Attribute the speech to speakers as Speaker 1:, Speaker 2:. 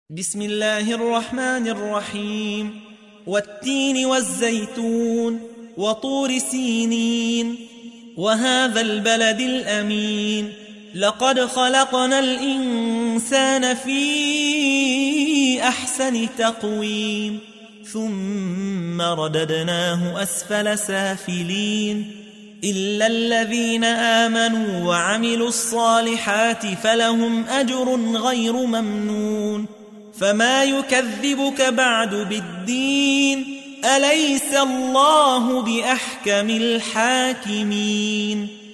Speaker 1: بسم الله الرحمن الرحيم. والتين والزيتون وطور سينين وهذا البلد الأمين لقد خلقنا الإنسان في أحسن تقويم ثم رددناه أسفل سافلين إلا الذين آمنوا وعملوا الصالحات فلهم أجر غير ممنون فما يكذبك بعد بالدين أليس الله بأحكم الحاكمين.